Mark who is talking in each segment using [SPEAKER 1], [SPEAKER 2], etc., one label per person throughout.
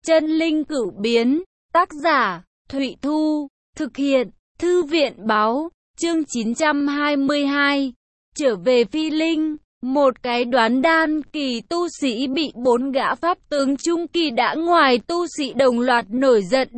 [SPEAKER 1] Chân linh cửu biến, tác giả, Thụy Thu, thực hiện, Thư viện báo, chương 922, trở về Phi Linh. Một cái đoán đan kỳ tu sĩ bị 4 gã pháp tướng trung kỳ đã ngoài tu sĩ đồng loạt nổi giận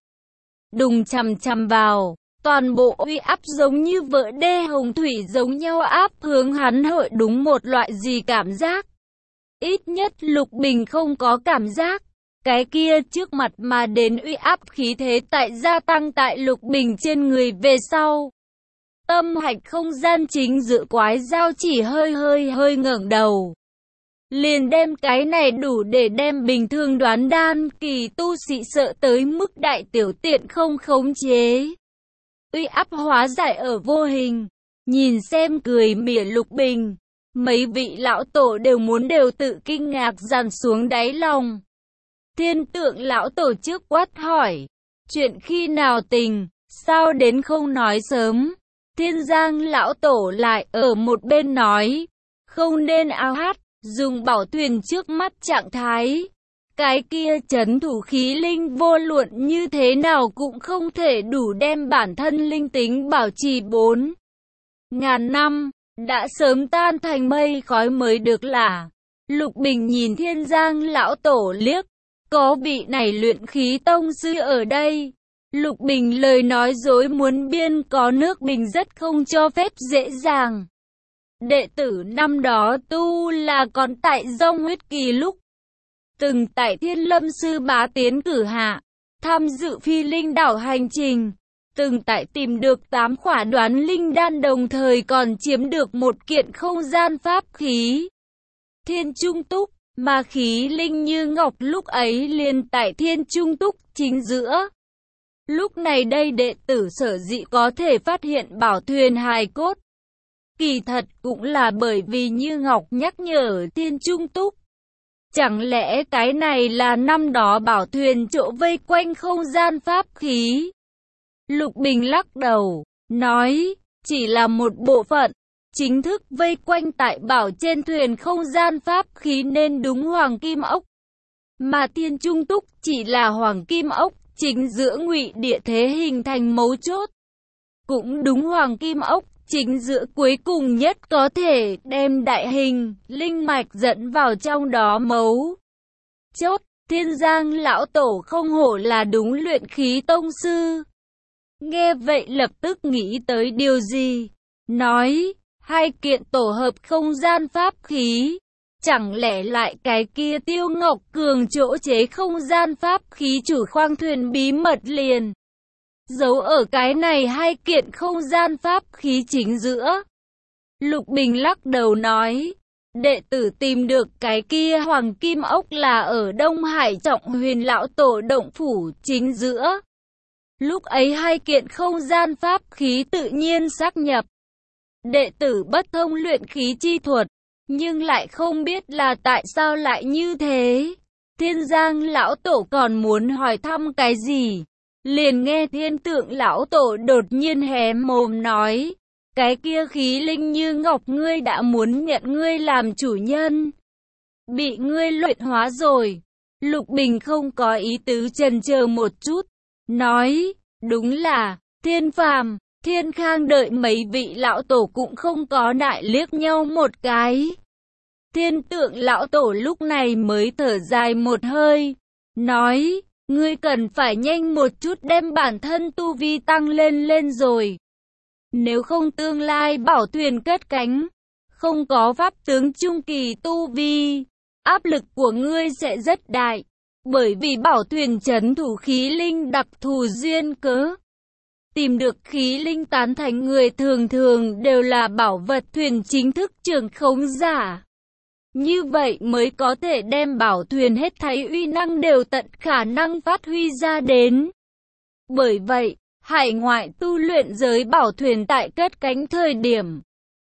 [SPEAKER 1] đùng chằm chằm vào. Toàn bộ uy áp giống như vỡ đê hồng thủy giống nhau áp hướng hắn hội đúng một loại gì cảm giác. Ít nhất Lục Bình không có cảm giác. Cái kia trước mặt mà đến uy áp khí thế tại gia tăng tại Lục Bình trên người về sau. Tâm hạch không gian chính giữa quái dao chỉ hơi ngẩng đầu. Liền đem cái này đủ để đem bình thường đoán đan kỳ tu sĩ sợ tới mức đại tiểu tiện không khống chế. Uy áp hóa giải ở vô hình. Nhìn xem cười mỉa Lục Bình. Mấy vị lão tổ đều tự kinh ngạc dàn xuống đáy lòng. Thiên Tượng lão tổ trước quát hỏi. Chuyện khi nào tình, sao đến không nói sớm? Thiên Giang lão tổ lại ở một bên nói. Không nên ao hát, dùng bảo thuyền trước mắt trạng thái. Cái kia trấn thủ khí linh vô luận như thế nào cũng không thể đủ đem bản thân linh tính bảo trì 4.000 năm. Đã sớm tan thành mây khói mới được là. Lục Bình nhìn Thiên Giang lão tổ liếc. Có vị này luyện khí tông sư ở đây. Lục Bình lời nói dối muốn biên có nước Bình rất không cho phép dễ dàng. Đệ tử năm đó tu là còn tại Dông huyết kỳ lúc. Từng tại Thiên Lâm sư bá tiến cử hạ. Tham dự Phi Linh đảo hành trình. Từng tại tìm được 8 khỏa đoán linh đan đồng thời còn chiếm được một kiện không gian pháp khí. Thiên Trung Túc, mà khí linh như ngọc lúc ấy liền tại Thiên Trung Túc chính giữa. Lúc này đây đệ tử sở dĩ có thể phát hiện bảo thuyền hài cốt. Kỳ thật cũng là bởi vì Như Ngọc nhắc nhở Thiên Trung Túc. Chẳng lẽ cái này là năm đó bảo thuyền chỗ vây quanh không gian pháp khí? Lục Bình lắc đầu, nói, chỉ là một bộ phận, chính thức vây quanh tại bảo trên thuyền không gian pháp khí nên đúng hoàng kim ốc. Mà Thiên Trung Túc chỉ là hoàng kim ốc, chính giữa ngụy địa thế hình thành mấu chốt. Cũng đúng hoàng kim ốc, chính giữa cuối cùng nhất có thể đem đại hình, linh mạch dẫn vào trong đó mấu chốt. Thiên Giang lão tổ không hổ là đúng luyện khí tông sư. Nghe vậy lập tức nghĩ tới điều gì? Nói, 2 kiện tổ hợp không gian pháp khí. Chẳng lẽ lại cái kia Tiêu Ngọc Cường chỗ chế không gian pháp khí chủ khoang thuyền bí mật liền giấu ở cái này 2 kiện không gian pháp khí chính giữa? Lục Bình lắc đầu nói, đệ tử tìm được cái kia hoàng kim ốc là ở Đông Hải Trọng Huyền lão tổ động phủ chính giữa. Lúc ấy 2 kiện không gian pháp khí tự nhiên xác nhập. Đệ tử bất thông luyện khí chi thuật, nhưng lại không biết là tại sao lại như thế. Thiên Giang lão tổ còn muốn hỏi thăm cái gì? Liền nghe Thiên Tượng lão tổ đột nhiên hé mồm nói. Cái kia khí linh như ngọc ngươi đã muốn nhận ngươi làm chủ nhân. Bị ngươi luyện hóa rồi. Lục Bình không có ý tứ chần chờ một chút. Nói, đúng là, Thiên Phàm, Thiên Khang đợi mấy vị lão tổ cũng không có đại liếc nhau một cái. Thiên Tượng lão tổ lúc này mới thở dài một hơi. Nói, ngươi cần phải nhanh một chút đem bản thân tu vi tăng lên rồi. Nếu không tương lai bảo thuyền cất cánh, không có pháp tướng trung kỳ tu vi, áp lực của ngươi sẽ rất đại. Bởi vì bảo thuyền trấn thủ khí linh đặc thù duyên cớ. Tìm được khí linh tán thành người thường đều là bảo vật thuyền chính thức trưởng khống giả. Như vậy mới có thể đem bảo thuyền hết thảy uy năng đều tận khả năng phát huy ra đến. Bởi vậy, hải ngoại tu luyện giới bảo thuyền tại cất cánh thời điểm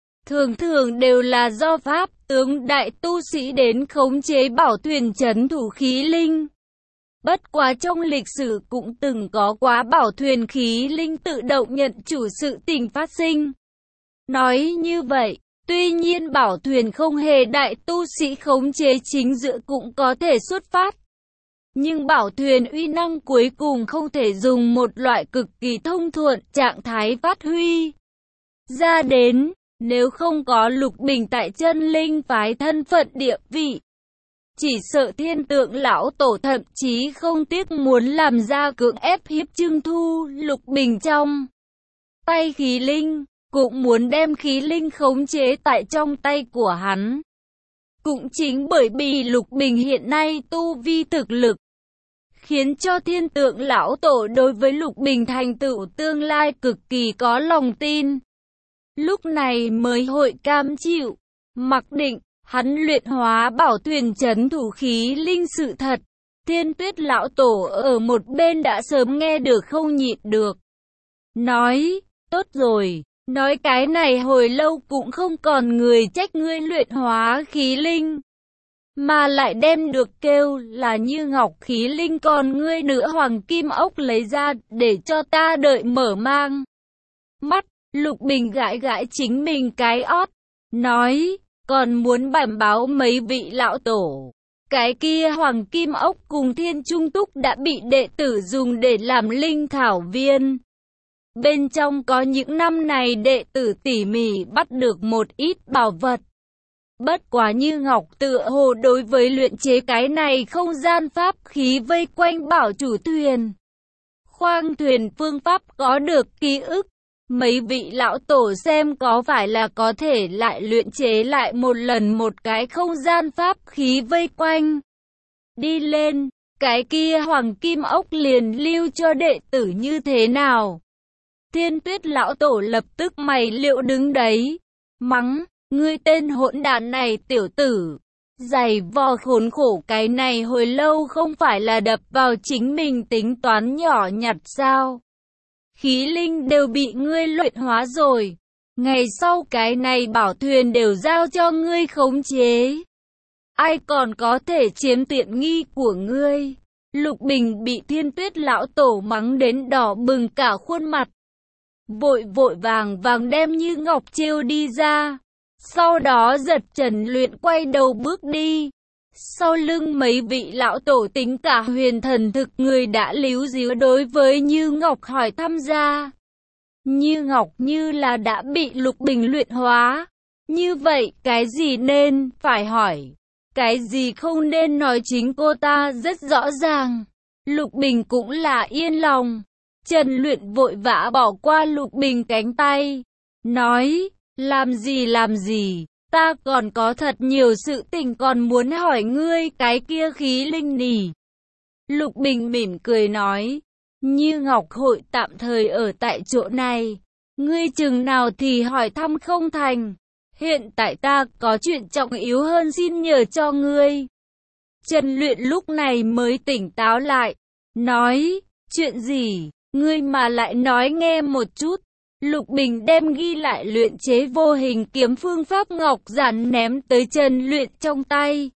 [SPEAKER 1] thường đều là do pháp tướng đại tu sĩ đến khống chế bảo thuyền trấn thủ khí linh. Bất quá trong lịch sử cũng từng có quá bảo thuyền khí linh tự động nhận chủ sự tình phát sinh. Nói như vậy, tuy nhiên bảo thuyền không hề đại tu sĩ khống chế chính giữa cũng có thể xuất phát. Nhưng bảo thuyền uy năng cuối cùng không thể dùng một loại cực kỳ thông thuận trạng thái phát huy ra đến, nếu không có Lục Bình tại Chân Linh phái thân phận địa vị. Chỉ sợ Thiên Tượng lão tổ thậm chí không tiếc muốn làm ra cưỡng ép hiếp Trương Thu Lục Bình trong tay khí linh, cũng muốn đem khí linh khống chế tại trong tay của hắn. Cũng chính bởi vì Lục Bình hiện nay tu vi thực lực, khiến cho Thiên Tượng lão tổ đối với Lục Bình thành tựu tương lai cực kỳ có lòng tin. Lúc này mới hội cam chịu, mặc định, hắn luyện hóa bảo thuyền trấn thủ khí linh sự thật. Thiên Tuyết lão tổ ở một bên đã sớm nghe được không nhịn được. Nói, tốt rồi, nói cái này hồi lâu cũng không còn người trách ngươi luyện hóa khí linh. Mà lại đem được kêu là Như Ngọc khí linh còn ngươi nữa hoàng kim ốc lấy ra để cho ta đợi mở mang mắt. Lục Bình gãi gãi chính mình cái ót, nói, còn muốn bẩm báo mấy vị lão tổ. Cái kia hoàng kim ốc cùng Thiên Trung Túc đã bị đệ tử dùng để làm linh thảo viên. Bên trong có những năm này đệ tử tỉ mỉ bắt được một ít bảo vật. Bất quá Như Ngọc tựa hồ đối với luyện chế cái này không gian pháp khí vây quanh bảo chủ thuyền, khoang thuyền phương pháp có được ký ức. Mấy vị lão tổ xem có phải là có thể lại luyện chế lại một lần một cái không gian pháp khí vây quanh. Đi lên, cái kia hoàng kim ốc liền lưu cho đệ tử như thế nào? Thiên Tuyết lão tổ lập tức mày liệu đứng đấy, mắng, ngươi tên hỗn đản này tiểu tử, giày vò khốn khổ cái này hồi lâu không phải là đập vào chính mình tính toán nhỏ nhặt sao? Khí linh đều bị ngươi luyện hóa rồi, ngày sau cái này bảo thuyền đều giao cho ngươi khống chế. Ai còn có thể chiếm tiện nghi của ngươi? Lục Bình bị Thiên Tuyết lão tổ mắng đến đỏ bừng cả khuôn mặt. Vội vàng đem Như Ngọc trêu đi ra. Sau đó giật Trần Luyện quay đầu bước đi. Sau lưng mấy vị lão tổ tính cả huyền thần thực người đã líu díu đối với Như Ngọc hỏi thăm ra. Như Ngọc như là đã bị Lục Bình luyện hóa. Như vậy cái gì nên phải hỏi, cái gì không nên nói chính cô ta rất rõ ràng. Lục Bình cũng là yên lòng. Trần Luyện vội vã bỏ qua Lục Bình cánh tay, nói, làm gì, ta còn có thật nhiều sự tình còn muốn hỏi ngươi cái kia khí linh nỉ. Lục Bình mỉm cười nói, Như Ngọc hội tạm thời ở tại chỗ này, ngươi chừng nào thì hỏi thăm không thành, hiện tại ta có chuyện trọng yếu hơn xin nhờ cho ngươi. Trần Luyện lúc này mới tỉnh táo lại, nói, chuyện gì? Ngươi mà lại nói nghe một chút. Lục Bình đem ghi lại luyện chế vô hình kiếm phương pháp ngọc giản ném tới Trần Luyện trong tay.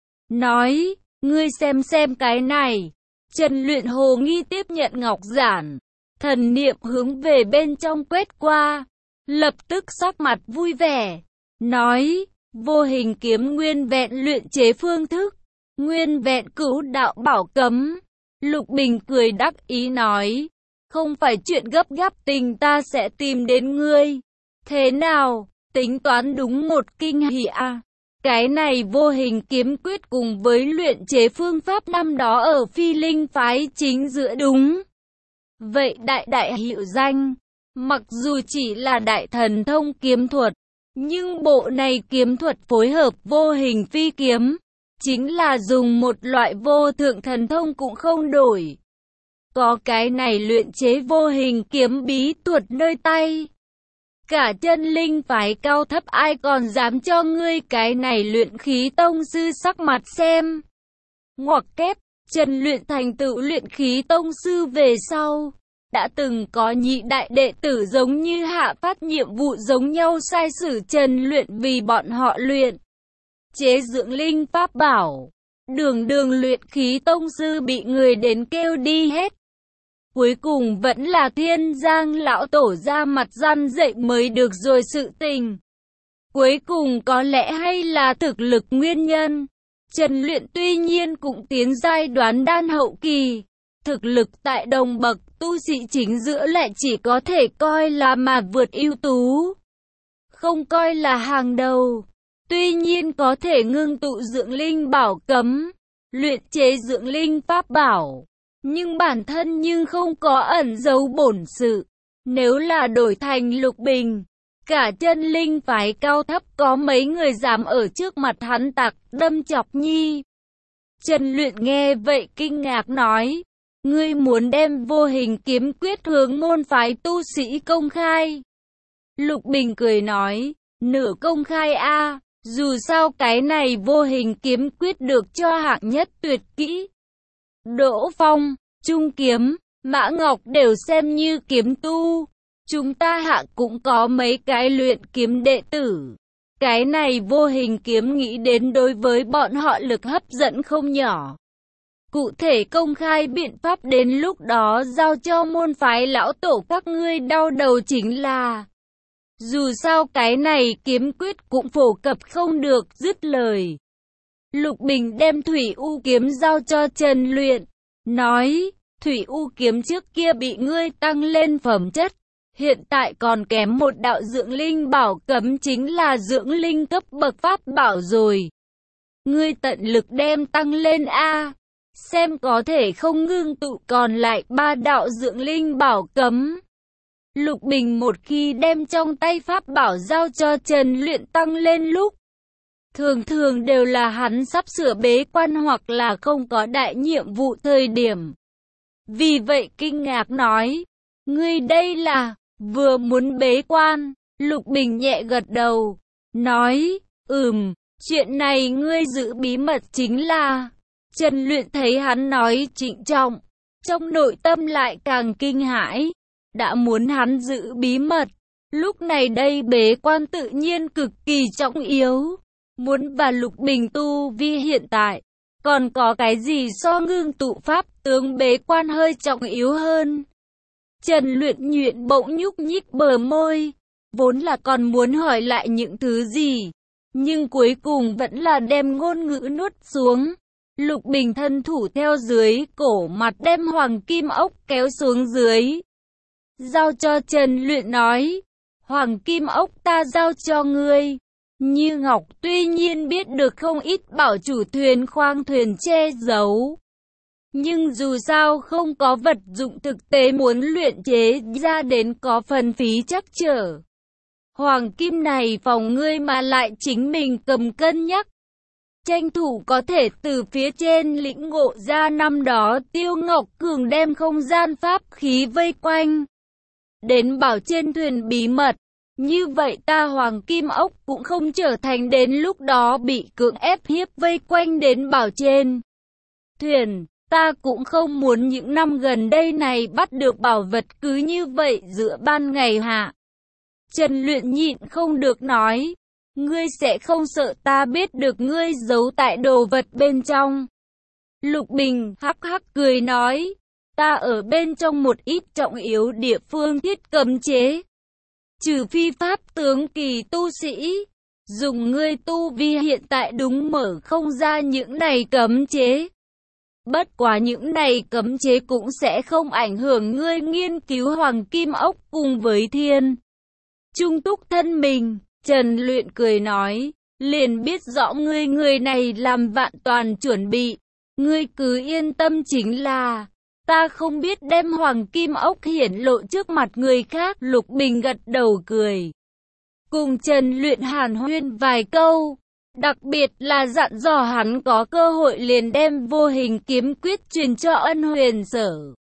[SPEAKER 1] Nói, ngươi xem cái này. Trần Luyện hồ nghi tiếp nhận ngọc giản. Thần niệm hướng về bên trong quét qua. Lập tức sắc mặt vui vẻ. Nói, vô hình kiếm nguyên vẹn luyện chế phương thức. Nguyên vẹn cửu đạo bảo cấm. Lục Bình cười đắc ý nói. Không phải chuyện gấp gáp tình ta sẽ tìm đến ngươi. Thế nào, tính toán đúng một kinh hỉ à? Cái này vô hình kiếm quyết cùng với luyện chế phương pháp năm đó ở Phi Linh phái chính giữa đúng. Vậy đại hiệu danh, mặc dù chỉ là đại thần thông kiếm thuật, nhưng bộ này kiếm thuật phối hợp vô hình phi kiếm, chính là dùng một loại vô thượng thần thông cũng không đổi. Có cái này luyện chế vô hình kiếm bí thuật nơi tay. Cả Chân Linh phái cao thấp ai còn dám cho ngươi cái này luyện khí tông sư sắc mặt xem. Ngoặc kép, Trần Luyện thành tựu luyện khí tông sư về sau. Đã từng có nhị đại đệ tử giống như hạ phát nhiệm vụ giống nhau sai sử Trần Luyện vì bọn họ luyện chế dưỡng linh pháp bảo. Đường luyện khí tông sư bị người đến kêu đi hết. Cuối cùng vẫn là Thiên Giang lão tổ ra mặt răn dậy mới được rồi sự tình. Cuối cùng có lẽ hay là thực lực nguyên nhân. Trần Luyện tuy nhiên cũng tiến giai đoán đan hậu kỳ, thực lực tại đồng bậc tu sĩ chính giữa lại chỉ có thể coi là mà vượt ưu tú, không coi là hàng đầu. Tuy nhiên có thể ngưng tụ dưỡng linh bảo cấm, luyện chế dưỡng linh pháp bảo, nhưng bản thân nhưng không có ẩn giấu bổn sự. Nếu là đổi thành Lục Bình, cả chân linh phái cao thấp có mấy người dám ở trước mặt hắn tặc đâm chọc nhi. Trần Luyện nghe vậy kinh ngạc nói, ngươi muốn đem vô hình kiếm quyết hướng môn phái tu sĩ công khai? Lục Bình cười nói, nửa công khai a, dù sao cái này vô hình kiếm quyết được cho hạng nhất tuyệt kỹ. Đỗ Phong, Trung Kiếm, Mã Ngọc đều xem như kiếm tu. Chúng ta hạng cũng có mấy cái luyện kiếm đệ tử. Cái này vô hình kiếm nghĩ đến đối với bọn họ lực hấp dẫn không nhỏ. Cụ thể công khai biện pháp đến lúc đó giao cho môn phái lão tổ các ngươi đau đầu chính là. Dù sao cái này kiếm quyết cũng phổ cập không được, dứt lời. Lục Bình đem Thủy U kiếm giao cho Trần Luyện, nói, Thủy U kiếm trước kia bị ngươi tăng lên phẩm chất, hiện tại còn kém một đạo dưỡng linh bảo cấm chính là dưỡng linh cấp bậc pháp bảo rồi. Ngươi tận lực đem tăng lên a, xem có thể không ngưng tụ còn lại 3 đạo dưỡng linh bảo cấm. Lục Bình một khi đem trong tay pháp bảo giao cho Trần Luyện tăng lên lúc, thường thường đều là hắn sắp sửa bế quan hoặc là không có đại nhiệm vụ thời điểm. Vì vậy kinh ngạc nói, ngươi đây là vừa muốn bế quan? Lục Bình nhẹ gật đầu, nói, chuyện này ngươi giữ bí mật chính là. Trần Luyện thấy hắn nói trịnh trọng, trong nội tâm lại càng kinh hãi, đã muốn hắn giữ bí mật, lúc này đây bế quan tự nhiên cực kỳ trọng yếu. Muốn và Lục Bình tu vi hiện tại, còn có cái gì so ngưng tụ pháp tướng bế quan hơi trọng yếu hơn? Trần Luyện nhuyễn bỗng nhúc nhích bờ môi, vốn là còn muốn hỏi lại những thứ gì, nhưng cuối cùng vẫn là đem ngôn ngữ nuốt xuống. Lục Bình thân thủ theo dưới cổ mặt đem hoàng kim ốc kéo xuống dưới, giao cho Trần Luyện nói, hoàng kim ốc ta giao cho ngươi. Như Ngọc tuy nhiên biết được không ít bảo chủ thuyền khoang thuyền che giấu, nhưng dù sao không có vật dụng thực tế muốn luyện chế ra đến có phần phí chắc trở. Hoàng kim này phòng ngươi mà lại chính mình cầm cân nhắc, tranh thủ có thể từ phía trên lĩnh ngộ ra năm đó Tiêu Ngọc Cường đem không gian pháp khí vây quanh đến bảo trên thuyền bí mật. Như vậy ta hoàng kim ốc cũng không trở thành đến lúc đó bị cưỡng ép hiếp vây quanh đến bảo trên thuyền. Ta cũng không muốn những năm gần đây này bắt được bảo vật cứ như vậy giữa ban ngày hạ. Trần Luyện nhịn không được nói, ngươi sẽ không sợ ta biết được ngươi giấu tại đồ vật bên trong? Lục Bình hắc hắc cười nói, ta ở bên trong một ít trọng yếu địa phương thiết cấm chế. Trừ phi pháp tướng kỳ tu sĩ, dùng ngươi tu vi hiện tại đúng mở không ra những này cấm chế. Bất quá những này cấm chế cũng sẽ không ảnh hưởng ngươi nghiên cứu hoàng kim ốc cùng với thiên trung túc thân mình. Trần Luyện cười nói, liền biết rõ ngươi người này làm vạn toàn chuẩn bị. Ngươi cứ yên tâm chính là, ta không biết đem hoàng kim ốc hiển lộ trước mặt người khác. Lục Bình gật đầu cười, cùng Trần Luyện hàn huyên vài câu, đặc biệt là dặn dò hắn có cơ hội liền đem vô hình kiếm quyết truyền cho Ân Huyền Sở.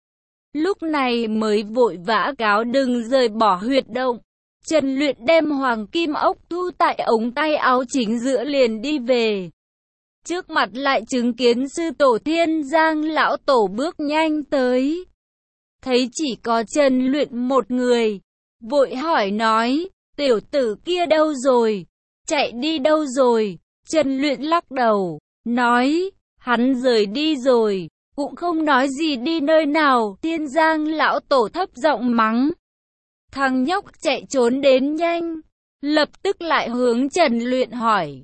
[SPEAKER 1] Lúc này mới vội vã cáo đừng rời bỏ huyệt động. Trần Luyện đem hoàng kim ốc thu tại ống tay áo chính giữa liền đi về. Trước mặt lại chứng kiến sư tổ Thiên Giang lão tổ bước nhanh tới. Thấy chỉ có Trần Luyện một người, vội hỏi nói, tiểu tử kia đâu rồi? Chạy đi đâu rồi? Trần Luyện lắc đầu, nói, hắn rời đi rồi, cũng không nói gì đi nơi nào. Thiên Giang lão tổ thấp giọng mắng, thằng nhóc chạy trốn đến nhanh. Lập tức lại hướng Trần Luyện hỏi,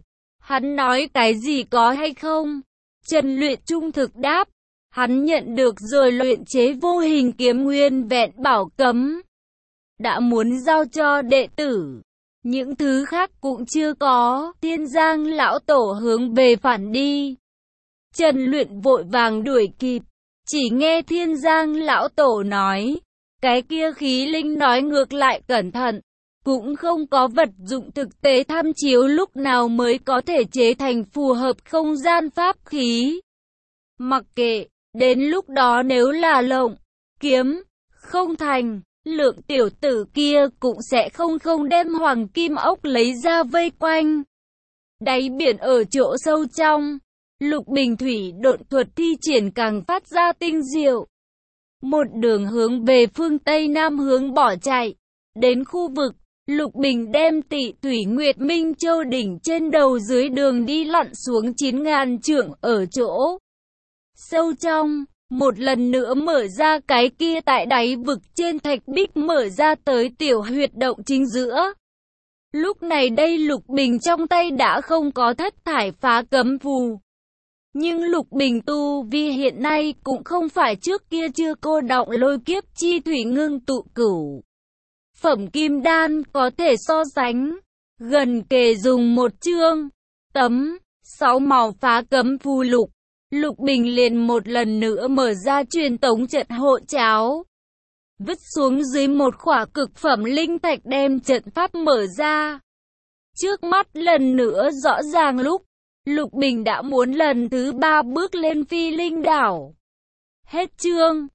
[SPEAKER 1] Hắn nói cái gì có hay không? Trần Luyện trung thực đáp. Hắn nhận được rồi luyện chế vô hình kiếm nguyên vẹn bảo cấm. Đã muốn giao cho đệ tử. Những thứ khác cũng chưa có. Thiên Giang lão tổ hướng về phản đi. Trần Luyện vội vàng đuổi kịp. Chỉ nghe Thiên Giang lão tổ nói. Cái kia khí linh nói ngược lại cẩn thận. Cũng không có vật dụng thực tế tham chiếu lúc nào mới có thể chế thành phù hợp không gian pháp khí. Mặc kệ, đến lúc đó nếu là lộng, kiếm, không thành, Lượng tiểu tử kia cũng sẽ không đem hoàng kim ốc lấy ra vây quanh. Đáy biển ở chỗ sâu trong, Lục Bình thủy độn thuật thi triển càng phát ra tinh diệu. Một đường hướng về phương Tây Nam hướng bỏ chạy, đến khu vực, Lục Bình đem Tị Thủy Nguyệt Minh Châu đỉnh trên đầu dưới đường đi lặn xuống 9.000 trượng ở chỗ sâu trong, một lần nữa mở ra cái kia tại đáy vực trên thạch bích mở ra tới tiểu huyệt động chính giữa. Lúc này đây Lục Bình trong tay đã không có thất thải phá cấm phù. Nhưng Lục Bình tu vi hiện nay cũng không phải trước kia chưa cô đọng lôi kiếp chi thủy ngưng tụ cửu phẩm kim đan có thể so sánh. Gần kề dùng một chương, tấm, 6 màu phá cấm phù lục. Lục Bình liền một lần nữa mở ra truyền tống trận hộ cháo. Vứt xuống dưới một khỏa cực phẩm linh thạch đem trận pháp mở ra. Trước mắt lần nữa rõ ràng Lục Bình đã muốn lần thứ 3 bước lên Phi Linh đảo. Hết chương.